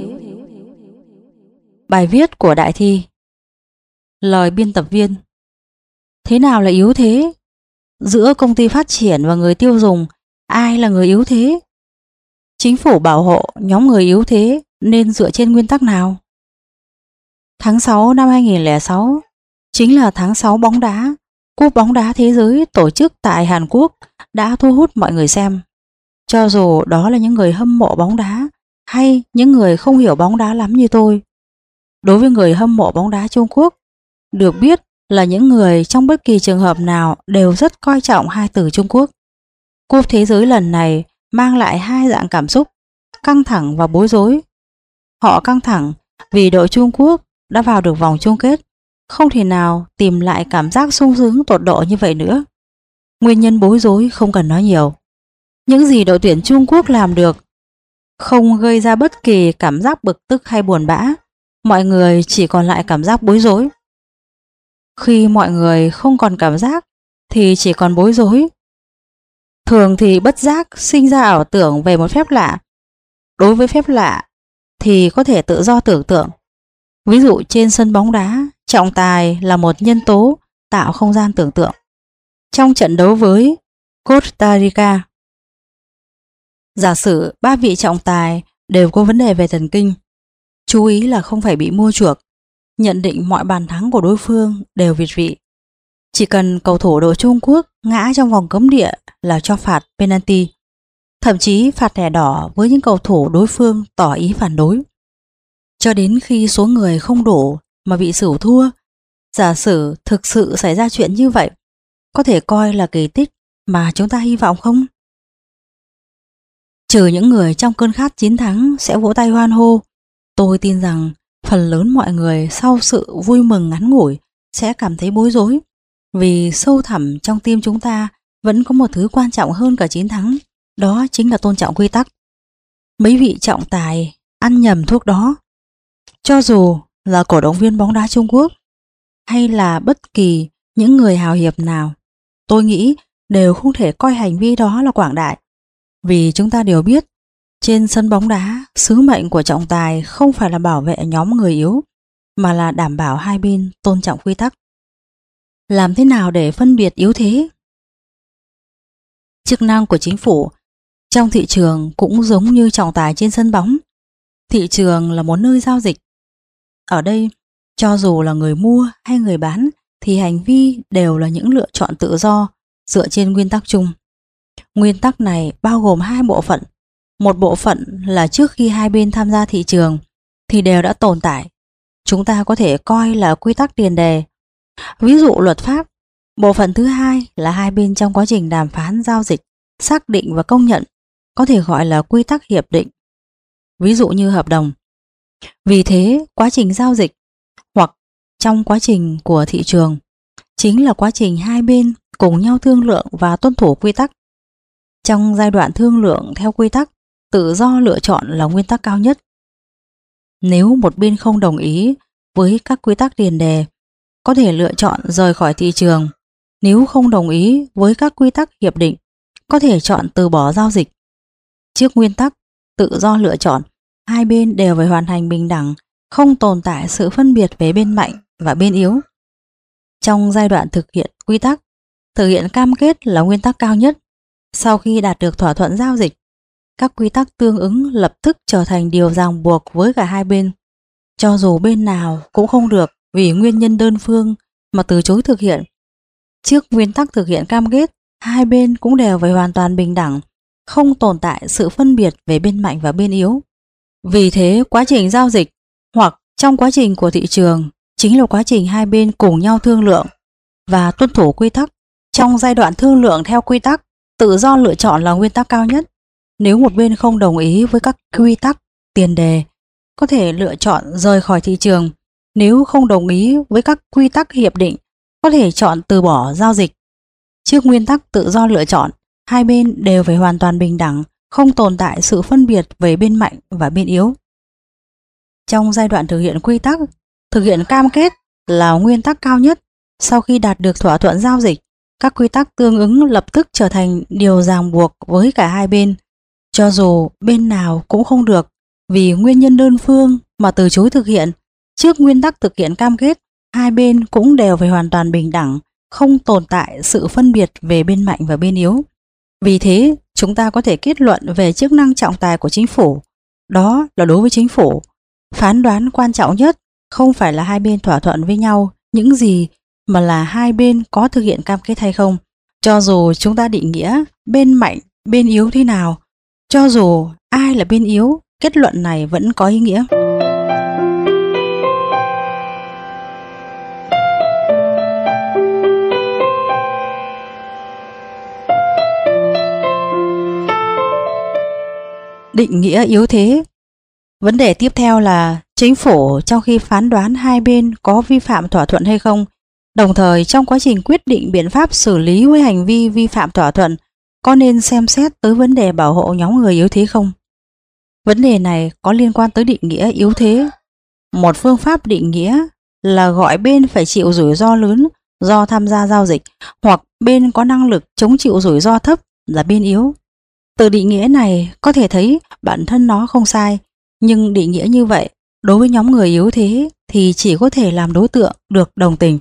Bài viết của Đại Thi. Lời biên tập viên. Thế nào là yếu thế? Giữa công ty phát triển và người tiêu dùng, ai là người yếu thế? Chính phủ bảo hộ nhóm người yếu thế nên dựa trên nguyên tắc nào? Tháng 6 năm 2006 chính là tháng 6 bóng đá. Cúp bóng đá thế giới tổ chức tại Hàn Quốc đã thu hút mọi người xem. Cho dù đó là những người hâm mộ bóng đá hay những người không hiểu bóng đá lắm như tôi. Đối với người hâm mộ bóng đá Trung Quốc, được biết là những người trong bất kỳ trường hợp nào đều rất coi trọng hai từ Trung Quốc. Cúp thế giới lần này mang lại hai dạng cảm xúc, căng thẳng và bối rối. Họ căng thẳng vì đội Trung Quốc đã vào được vòng chung kết, không thể nào tìm lại cảm giác sung sướng tột độ như vậy nữa. Nguyên nhân bối rối không cần nói nhiều. Những gì đội tuyển Trung Quốc làm được không gây ra bất kỳ cảm giác bực tức hay buồn bã, mọi người chỉ còn lại cảm giác bối rối. Khi mọi người không còn cảm giác thì chỉ còn bối rối. Thường thì bất giác sinh ra ảo tưởng về một phép lạ. Đối với phép lạ thì có thể tự do tưởng tượng. Ví dụ trên sân bóng đá, trọng tài là một nhân tố tạo không gian tưởng tượng. Trong trận đấu với Costa Rica, giả sử ba vị trọng tài đều có vấn đề về thần kinh. Chú ý là không phải bị mua chuộc, nhận định mọi bàn thắng của đối phương đều việt vị. Chỉ cần cầu thủ đội Trung Quốc ngã trong vòng cấm địa là cho phạt penalty, thậm chí phạt thẻ đỏ với những cầu thủ đối phương tỏ ý phản đối. Cho đến khi số người không đủ mà bị xử thua. Giả sử thực sự xảy ra chuyện như vậy, có thể coi là kỳ tích mà chúng ta hy vọng không? Trừ những người trong cơn khát chiến thắng sẽ vỗ tay hoan hô, tôi tin rằng phần lớn mọi người sau sự vui mừng ngắn ngủi sẽ cảm thấy bối rối, vì sâu thẳm trong tim chúng ta vẫn có một thứ quan trọng hơn cả chiến thắng, đó chính là tôn trọng quy tắc. Mấy vị trọng tài ăn nhầm thuốc đó. Cho dù là cổ động viên bóng đá Trung Quốc hay là bất kỳ những người hào hiệp nào, tôi nghĩ đều không thể coi hành vi đó là quảng đại. Vì chúng ta đều biết, trên sân bóng đá, sứ mệnh của trọng tài không phải là bảo vệ nhóm người yếu, mà là đảm bảo hai bên tôn trọng quy tắc. Làm thế nào để phân biệt yếu thế? Chức năng của chính phủ trong thị trường cũng giống như trọng tài trên sân bóng. Thị trường là một nơi giao dịch. Ở đây, cho dù là người mua hay người bán thì hành vi đều là những lựa chọn tự do dựa trên nguyên tắc chung. Nguyên tắc này bao gồm hai bộ phận. Một bộ phận là trước khi hai bên tham gia thị trường thì đều đã tồn tại. Chúng ta có thể coi là quy tắc tiền đề. Ví dụ luật pháp. Bộ phận thứ hai là hai bên trong quá trình đàm phán giao dịch, xác định và công nhận, có thể gọi là quy tắc hiệp định. Ví dụ như hợp đồng. Vì thế, quá trình giao dịch hoặc trong quá trình của thị trường chính là quá trình hai bên cùng nhau thương lượng và tuân thủ quy tắc. Trong giai đoạn thương lượng theo quy tắc, tự do lựa chọn là nguyên tắc cao nhất. Nếu một bên không đồng ý với các quy tắc tiền đề, có thể lựa chọn rời khỏi thị trường. Nếu không đồng ý với các quy tắc hiệp định, có thể chọn từ bỏ giao dịch. Trước nguyên tắc tự do lựa chọn, hai bên đều phải hoàn thành bình đẳng, không tồn tại sự phân biệt về bên mạnh và bên yếu. Trong giai đoạn thực hiện quy tắc, thực hiện cam kết là nguyên tắc cao nhất. Sau khi đạt được thỏa thuận giao dịch, các quy tắc tương ứng lập tức trở thành điều ràng buộc với cả hai bên. Cho dù bên nào cũng không được vì nguyên nhân đơn phương mà từ chối thực hiện. Trước nguyên tắc thực hiện cam kết, hai bên cũng đều phải hoàn toàn bình đẳng, không tồn tại sự phân biệt về bên mạnh và bên yếu. Vì thế, quá trình giao dịch hoặc trong quá trình của thị trường chính là quá trình hai bên cùng nhau thương lượng và tuân thủ quy tắc. Trong giai đoạn thương lượng theo quy tắc, tự do lựa chọn là nguyên tắc cao nhất. Nếu một bên không đồng ý với các quy tắc tiền đề, có thể lựa chọn rời khỏi thị trường. Nếu không đồng ý với các quy tắc hiệp định, có thể chọn từ bỏ giao dịch. Trước nguyên tắc tự do lựa chọn, hai bên đều phải hoàn toàn bình đẳng, không tồn tại sự phân biệt về bên mạnh và bên yếu. Trong giai đoạn thực hiện quy tắc, thực hiện cam kết là nguyên tắc cao nhất. Sau khi đạt được thỏa thuận giao dịch, các quy tắc tương ứng lập tức trở thành điều ràng buộc với cả hai bên. Cho dù bên nào cũng không được vì nguyên nhân đơn phương mà từ chối thực hiện. Trước nguyên tắc thực hiện cam kết, hai bên cũng đều phải hoàn toàn bình đẳng, không tồn tại sự phân biệt về bên mạnh và bên yếu. Vì thế, chúng ta có thể kết luận về chức năng trọng tài của chính phủ. Đó là đối với chính phủ, phán đoán quan trọng nhất không phải là hai bên thỏa thuận với nhau những gì, mà là hai bên có thực hiện cam kết hay không. Cho dù chúng ta định nghĩa bên mạnh, bên yếu thế nào, cho dù ai là bên yếu, kết luận này vẫn có ý nghĩa. Định nghĩa yếu thế. Vấn đề tiếp theo là chính phủ trong khi phán đoán hai bên có vi phạm thỏa thuận hay không, đồng thời trong quá trình quyết định biện pháp xử lý với hành vi vi phạm thỏa thuận, có nên xem xét tới vấn đề bảo hộ nhóm người yếu thế không? Vấn đề này có liên quan tới định nghĩa yếu thế. Một phương pháp định nghĩa là gọi bên phải chịu rủi ro lớn do tham gia giao dịch, hoặc bên có năng lực chống chịu rủi ro thấp là bên yếu. Từ định nghĩa này có thể thấy bản thân nó không sai, nhưng định nghĩa như vậy đối với nhóm người yếu thế thì chỉ có thể làm đối tượng được đồng tình,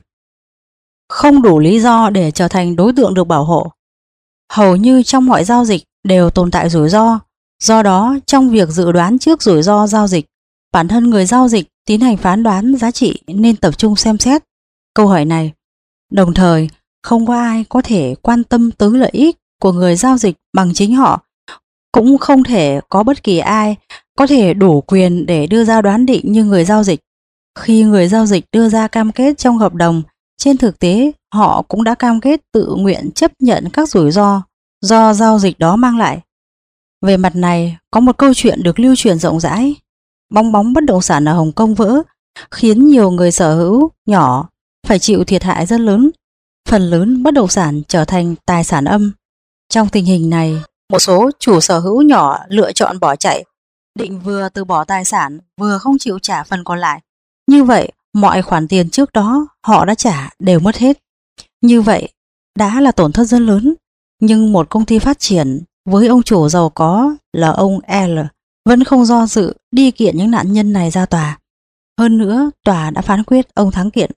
không đủ lý do để trở thành đối tượng được bảo hộ. Hầu như trong mọi giao dịch đều tồn tại rủi ro, do đó trong việc dự đoán trước rủi ro giao dịch, bản thân người giao dịch tiến hành phán đoán giá trị nên tập trung xem xét câu hỏi này. Đồng thời, không có ai có thể quan tâm tới lợi ích của người giao dịch bằng chính họ, cũng không thể có bất kỳ ai có thể đủ quyền để đưa ra đoán định như người giao dịch. Khi người giao dịch đưa ra cam kết trong hợp đồng, trên thực tế họ cũng đã cam kết tự nguyện chấp nhận các rủi ro do giao dịch đó mang lại. Về mặt này, có một câu chuyện được lưu truyền rộng rãi. Bong bóng bất động sản ở Hồng Kông vỡ, khiến nhiều người sở hữu nhỏ phải chịu thiệt hại rất lớn. Phần lớn bất động sản trở thành tài sản âm. Trong tình hình này, một số chủ sở hữu nhỏ lựa chọn bỏ chạy, định vừa từ bỏ tài sản vừa không chịu trả phần còn lại. Như vậy, mọi khoản tiền trước đó họ đã trả đều mất hết. Như vậy, đã là tổn thất rất lớn. Nhưng một công ty phát triển với ông chủ giàu có là ông L vẫn không do dự đi kiện những nạn nhân này ra tòa. Hơn nữa, tòa đã phán quyết ông thắng kiện.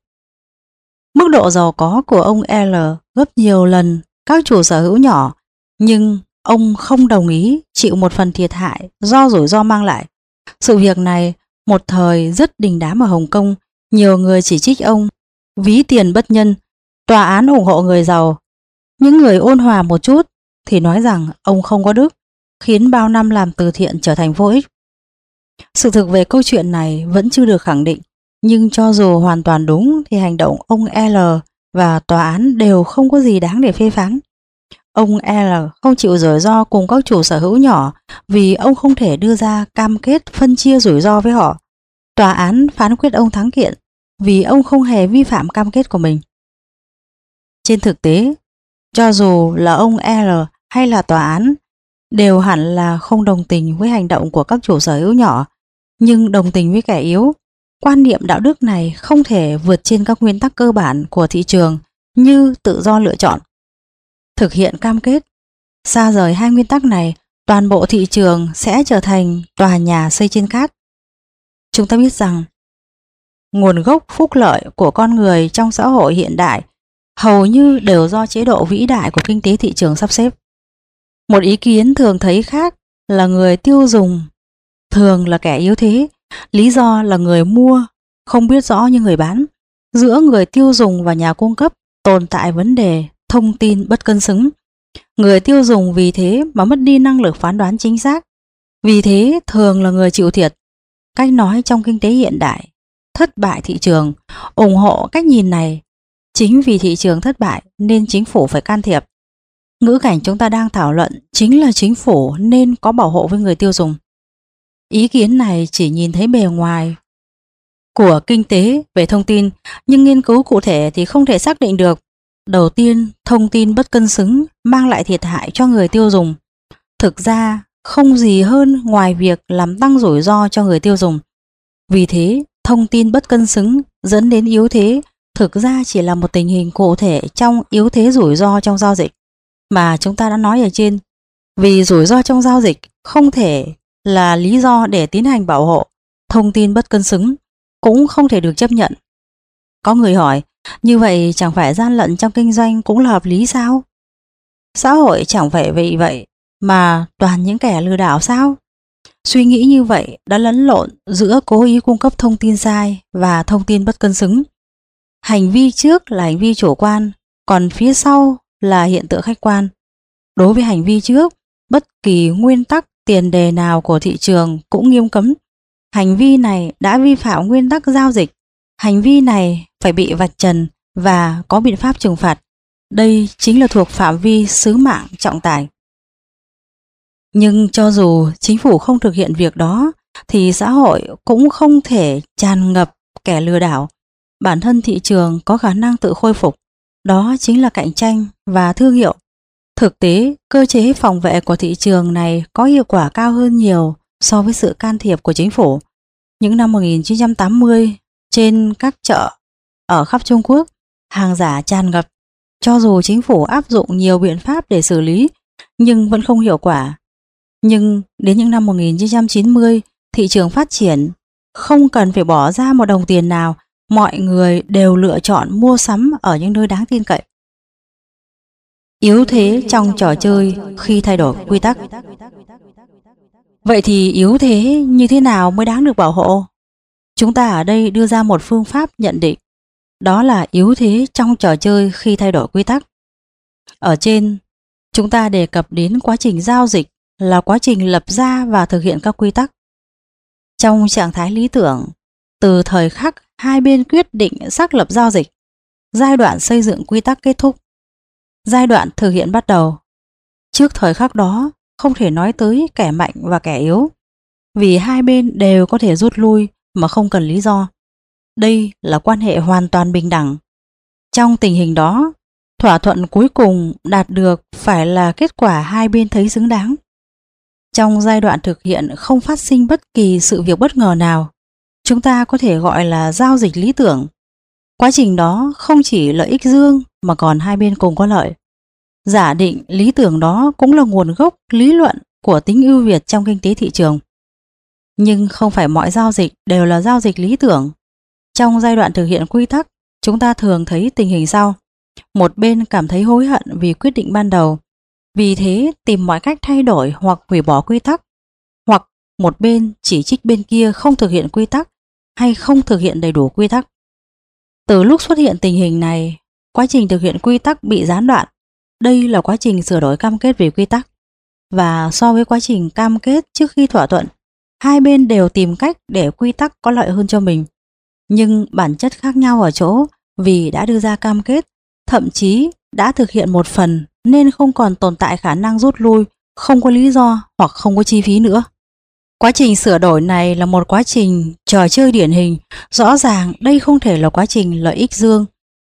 Mức độ giàu có của ông L gấp nhiều lần các chủ sở hữu nhỏ, nhưng ông không đồng ý chịu một phần thiệt hại do rủi ro mang lại. Sự việc này một thời rất đình đám ở Hồng Kông, nhiều người chỉ trích ông ví tiền bất nhân, tòa án ủng hộ người giàu. Những người ôn hòa một chút thì nói rằng ông không có đức, khiến bao năm làm từ thiện trở thành vô ích. Sự thực về câu chuyện này vẫn chưa được khẳng định, nhưng cho dù hoàn toàn đúng thì hành động ông L và tòa án đều không có gì đáng để phê phán. Ông L không chịu rủi ro cùng các chủ sở hữu nhỏ vì ông không thể đưa ra cam kết phân chia rủi ro với họ. Tòa án phán quyết ông thắng kiện vì ông không hề vi phạm cam kết của mình. Trên thực tế, cho dù là ông L hay là tòa án đều hẳn là không đồng tình với hành động của các chủ sở hữu nhỏ, nhưng đồng tình với kẻ yếu. Quan niệm đạo đức này không thể vượt trên các nguyên tắc cơ bản của thị trường như tự do lựa chọn. Thực hiện cam kết, xa rời hai nguyên tắc này, toàn bộ thị trường sẽ trở thành tòa nhà xây trên cát. Chúng ta biết rằng nguồn gốc phúc lợi của con người trong xã hội hiện đại hầu như đều do chế độ vĩ đại của kinh tế thị trường sắp xếp. Một ý kiến thường thấy khác là người tiêu dùng thường là kẻ yếu thế, lý do là người mua không biết rõ như người bán. Giữa người tiêu dùng và nhà cung cấp tồn tại vấn đề thông tin bất cân xứng. Người tiêu dùng vì thế mà mất đi năng lực phán đoán chính xác. Vì thế thường là người chịu thiệt. Cách nói trong kinh tế hiện đại, thất bại thị trường, ủng hộ cách nhìn này. Chính vì thị trường thất bại nên chính phủ phải can thiệp. Ngữ cảnh chúng ta đang thảo luận chính là chính phủ nên có bảo hộ với người tiêu dùng. Ý kiến này chỉ nhìn thấy bề ngoài của kinh tế về thông tin, nhưng nghiên cứu cụ thể thì không thể xác định được. Đầu tiên, thông tin bất cân xứng mang lại thiệt hại cho người tiêu dùng. Thực ra, không gì hơn ngoài việc làm tăng rủi ro cho người tiêu dùng. Vì thế, thông tin bất cân xứng dẫn đến yếu thế thực ra chỉ là một tình hình cụ thể trong yếu thế rủi ro trong giao dịch mà chúng ta đã nói ở trên. Vì rủi ro trong giao dịch không thể là lý do để tiến hành bảo hộ, thông tin bất cân xứng cũng không thể được chấp nhận. Có người hỏi, như vậy chẳng phải gian lận trong kinh doanh cũng là hợp lý sao? Xã hội chẳng phải vì vậy mà toàn những kẻ lừa đảo sao? Suy nghĩ như vậy đã lẫn lộn giữa cố ý cung cấp thông tin sai và thông tin bất cân xứng. Hành vi trước là hành vi chủ quan, còn phía sau là hiện tượng khách quan. Đối với hành vi trước, bất kỳ nguyên tắc tiền đề nào của thị trường cũng nghiêm cấm. Hành vi này đã vi phạm nguyên tắc giao dịch. Hành vi này phải bị vạch trần và có biện pháp trừng phạt. Đây chính là thuộc phạm vi sứ mạng trọng tài. Nhưng cho dù chính phủ không thực hiện việc đó thì xã hội cũng không thể tràn ngập kẻ lừa đảo. Bản thân thị trường có khả năng tự khôi phục. Đó chính là cạnh tranh và thương hiệu. Thực tế, cơ chế phòng vệ của thị trường này có hiệu quả cao hơn nhiều so với sự can thiệp của chính phủ. Những năm 1980, trên các chợ ở khắp Trung Quốc, hàng giả tràn ngập. Cho dù chính phủ áp dụng nhiều biện pháp để xử lý, nhưng vẫn không hiệu quả. Nhưng đến những năm 1990, thị trường phát triển, không cần phải bỏ ra một đồng tiền nào, mọi người đều lựa chọn mua sắm ở những nơi đáng tin cậy. Yếu thế trong trò chơi khi thay đổi quy tắc. Vậy thì yếu thế như thế nào mới đáng được bảo hộ? Chúng ta ở đây đưa ra một phương pháp nhận định, đó là yếu thế trong trò chơi khi thay đổi quy tắc. Ở trên, chúng ta đề cập đến quá trình giao dịch là quá trình lập ra và thực hiện các quy tắc. Trong trạng thái lý tưởng, từ thời khắc hai bên quyết định xác lập giao dịch, giai đoạn xây dựng quy tắc kết thúc, giai đoạn thực hiện bắt đầu. Trước thời khắc đó, không thể nói tới kẻ mạnh và kẻ yếu, vì hai bên đều có thể rút lui mà không cần lý do. Đây là quan hệ hoàn toàn bình đẳng. Trong tình hình đó, thỏa thuận cuối cùng đạt được phải là kết quả hai bên thấy xứng đáng. Trong giai đoạn thực hiện không phát sinh bất kỳ sự việc bất ngờ nào, chúng ta có thể gọi là giao dịch lý tưởng. Quá trình đó không chỉ lợi ích dương mà còn hai bên cùng có lợi. Giả định lý tưởng đó cũng là nguồn gốc lý luận của tính ưu việt trong kinh tế thị trường. Nhưng không phải mọi giao dịch đều là giao dịch lý tưởng. Trong giai đoạn thực hiện quy tắc, chúng ta thường thấy tình hình sau. Một bên cảm thấy hối hận vì quyết định ban đầu, vì thế tìm mọi cách thay đổi hoặc hủy bỏ quy tắc, hoặc một bên chỉ trích bên kia không thực hiện quy tắc hay không thực hiện đầy đủ quy tắc. Từ lúc xuất hiện tình hình này, quá trình thực hiện quy tắc bị gián đoạn. Đây là quá trình sửa đổi cam kết về quy tắc. Và so với quá trình cam kết trước khi thỏa thuận, hai bên đều tìm cách để quy tắc có lợi hơn cho mình. Nhưng bản chất khác nhau ở chỗ vì đã đưa ra cam kết, thậm chí đã thực hiện một phần nên không còn tồn tại khả năng rút lui, không có lý do hoặc không có chi phí nữa. Quá trình sửa đổi này là một quá trình trò chơi điển hình, rõ ràng đây không thể là quá trình lợi ích dương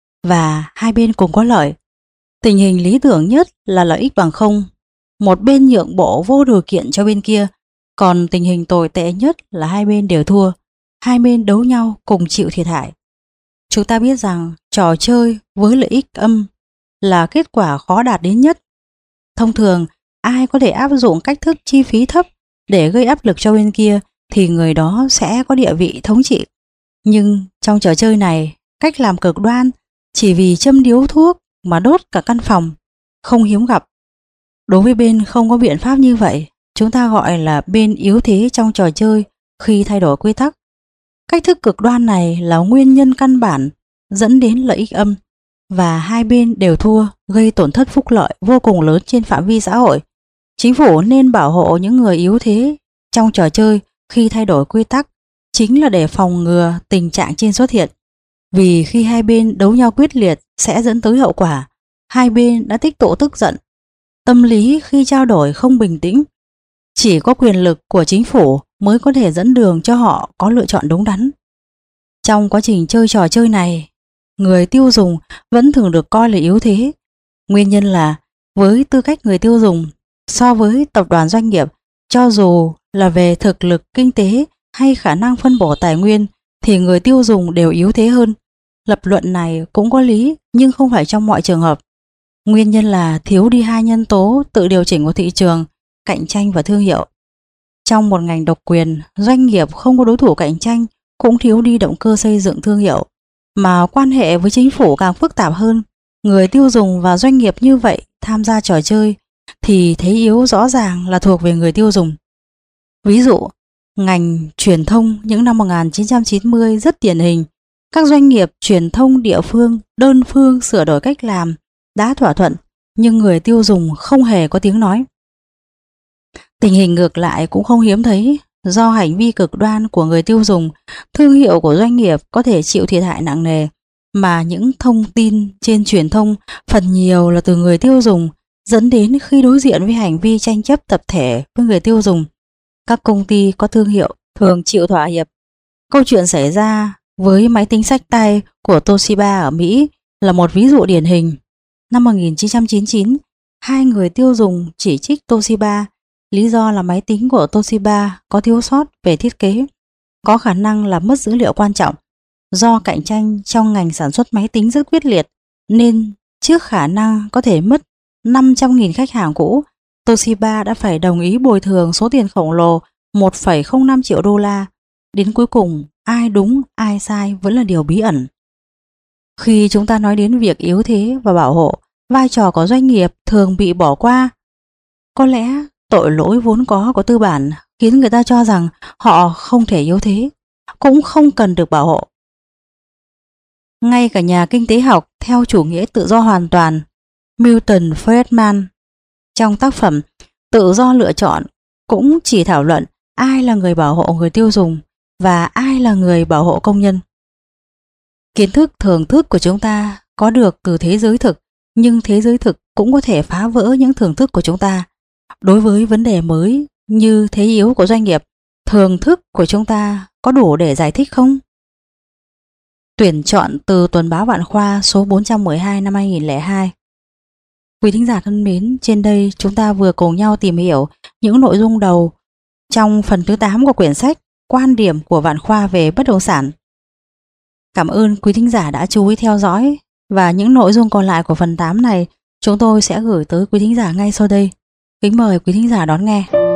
và hai bên cùng có lợi. Tình hình lý tưởng nhất là lợi ích bằng không, một bên nhượng bộ vô điều kiện cho bên kia, còn tình hình tồi tệ nhất là hai bên đều thua, hai bên đấu nhau cùng chịu thiệt hại. Chúng ta biết rằng trò chơi với lợi ích âm là kết quả khó đạt đến nhất. Thông thường, ai có thể áp dụng cách thức chi phí thấp để gây áp lực cho bên kia thì người đó sẽ có địa vị thống trị. Nhưng trong trò chơi này, cách làm cực đoan chỉ vì châm điếu thuốc mà đốt cả căn phòng không hiếm gặp. Đối với bên không có biện pháp như vậy, chúng ta gọi là bên yếu thế trong trò chơi khi thay đổi quy tắc. Cách thức cực đoan này là nguyên nhân căn bản dẫn đến lợi ích âm và hai bên đều thua, gây tổn thất phúc lợi vô cùng lớn trên phạm vi xã hội. Chính phủ nên bảo hộ những người yếu thế trong trò chơi khi thay đổi quy tắc, chính là để phòng ngừa tình trạng trên xuất hiện. Vì khi hai bên đấu nhau quyết liệt sẽ dẫn tới hậu quả, hai bên đã tích tụ tức giận. Tâm lý khi trao đổi không bình tĩnh. Chỉ có quyền lực của chính phủ mới có thể dẫn đường cho họ có lựa chọn đúng đắn. Trong quá trình chơi trò chơi này, người tiêu dùng vẫn thường được coi là yếu thế. Nguyên nhân là với tư cách người tiêu dùng, so với tập đoàn doanh nghiệp, cho dù là về thực lực kinh tế hay khả năng phân bổ tài nguyên thì người tiêu dùng đều yếu thế hơn. Lập luận này cũng có lý nhưng không phải trong mọi trường hợp. Nguyên nhân là thiếu đi hai nhân tố tự điều chỉnh của thị trường, cạnh tranh và thương hiệu. Trong một ngành độc quyền, doanh nghiệp không có đối thủ cạnh tranh cũng thiếu đi động cơ xây dựng thương hiệu. Mà quan hệ với chính phủ càng phức tạp hơn. Người tiêu dùng và doanh nghiệp như vậy tham gia trò chơi thì thế yếu rõ ràng là thuộc về người tiêu dùng. Ví dụ, ngành truyền thông những năm 1990 rất điển hình. Các doanh nghiệp truyền thông địa phương đơn phương sửa đổi cách làm, đã thỏa thuận, nhưng người tiêu dùng không hề có tiếng nói. Tình hình ngược lại cũng không hiếm thấy. Do hành vi cực đoan của người tiêu dùng, thương hiệu của doanh nghiệp có thể chịu thiệt hại nặng nề, mà những thông tin trên truyền thông phần nhiều là từ người tiêu dùng, dẫn đến khi đối diện với hành vi tranh chấp tập thể với người tiêu dùng, các công ty có thương hiệu thường chịu thỏa hiệp. Câu chuyện xảy ra với máy tính xách tay của Toshiba ở Mỹ là một ví dụ điển hình. Năm 1999, hai người tiêu dùng chỉ trích Toshiba, lý do là máy tính của Toshiba có thiếu sót về thiết kế, có khả năng làm mất dữ liệu quan trọng. Do cạnh tranh trong ngành sản xuất máy tính rất quyết liệt, nên trước khả năng có thể mất 500.000 khách hàng cũ, Toshiba đã phải đồng ý bồi thường số tiền khổng lồ 1,05 triệu đô la. Đến cuối cùng, ai đúng ai sai vẫn là điều bí ẩn. Khi chúng ta nói đến việc yếu thế và bảo hộ, vai trò của doanh nghiệp thường bị bỏ qua. Có lẽ tội lỗi vốn có của tư bản khiến người ta cho rằng họ không thể yếu thế, cũng không cần được bảo hộ. Ngay cả nhà kinh tế học theo chủ nghĩa tự do hoàn toàn, Milton Friedman, trong tác phẩm Tự do lựa chọn cũng chỉ thảo luận ai là người bảo hộ người tiêu dùng và ai là người bảo hộ công nhân. Kiến thức thường thức của chúng ta có được từ thế giới thực, nhưng thế giới thực cũng có thể phá vỡ những thưởng thức của chúng ta. Đối với vấn đề mới như thế yếu của doanh nghiệp, thường thức của chúng ta có đủ để giải thích không? Tuyển chọn từ Tuần báo Vạn Khoa số 412 năm 2002. Quý thính giả thân mến, trên đây chúng ta vừa cùng nhau tìm hiểu những nội dung đầu trong phần thứ 8 của quyển sách Quan điểm của Vạn Khoa về bất động sản. Cảm ơn quý thính giả đã chú ý theo dõi, và những nội dung còn lại của phần 8 này chúng tôi sẽ gửi tới quý thính giả ngay sau đây. Kính mời quý thính giả đón nghe.